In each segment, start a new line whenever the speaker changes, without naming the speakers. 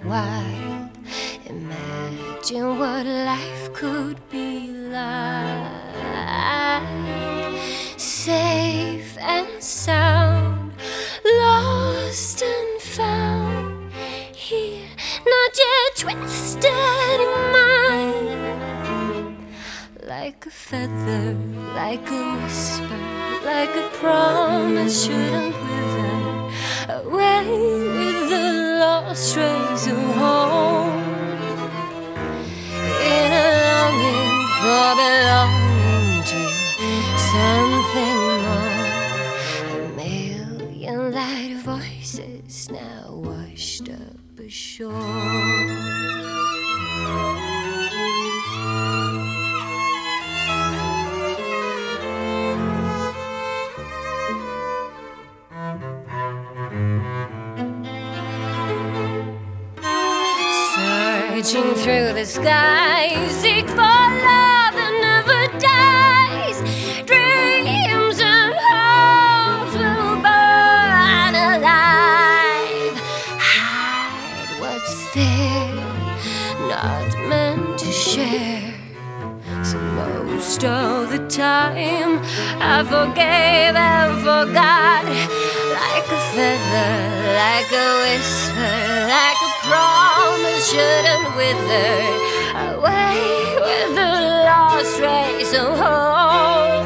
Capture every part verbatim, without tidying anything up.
wild. Imagine what life could be like. Safe and sound, lost and found, here, not yet twisted in mind. Like a feather, like a whisper, like a promise shouldn't wither, away with the lost rays of home. In a longing for belonging to something more, a million light voices now washed up ashore. Searching through the sky, seek for love that never dies. Dreams and hopes will burn alive. Hide what's there, not meant to share. So most of the time I forgave and forgot. Like a feather, like a whisper, like a promise shouldn't wither, away with the lost rays of hope.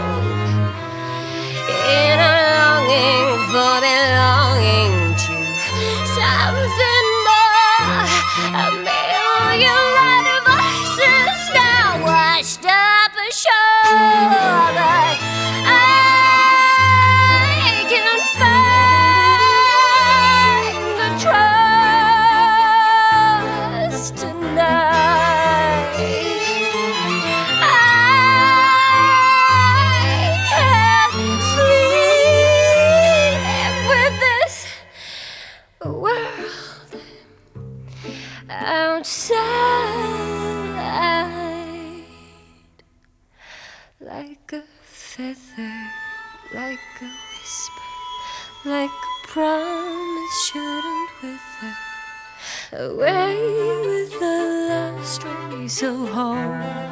In a longing for belonging to something more, a million light voices now washed up ashore. But I can find the trust tonight. I can't sleep with this world outside. Like a feather, like a whisper, like a promise shouldn't wither, away with the last rays of home.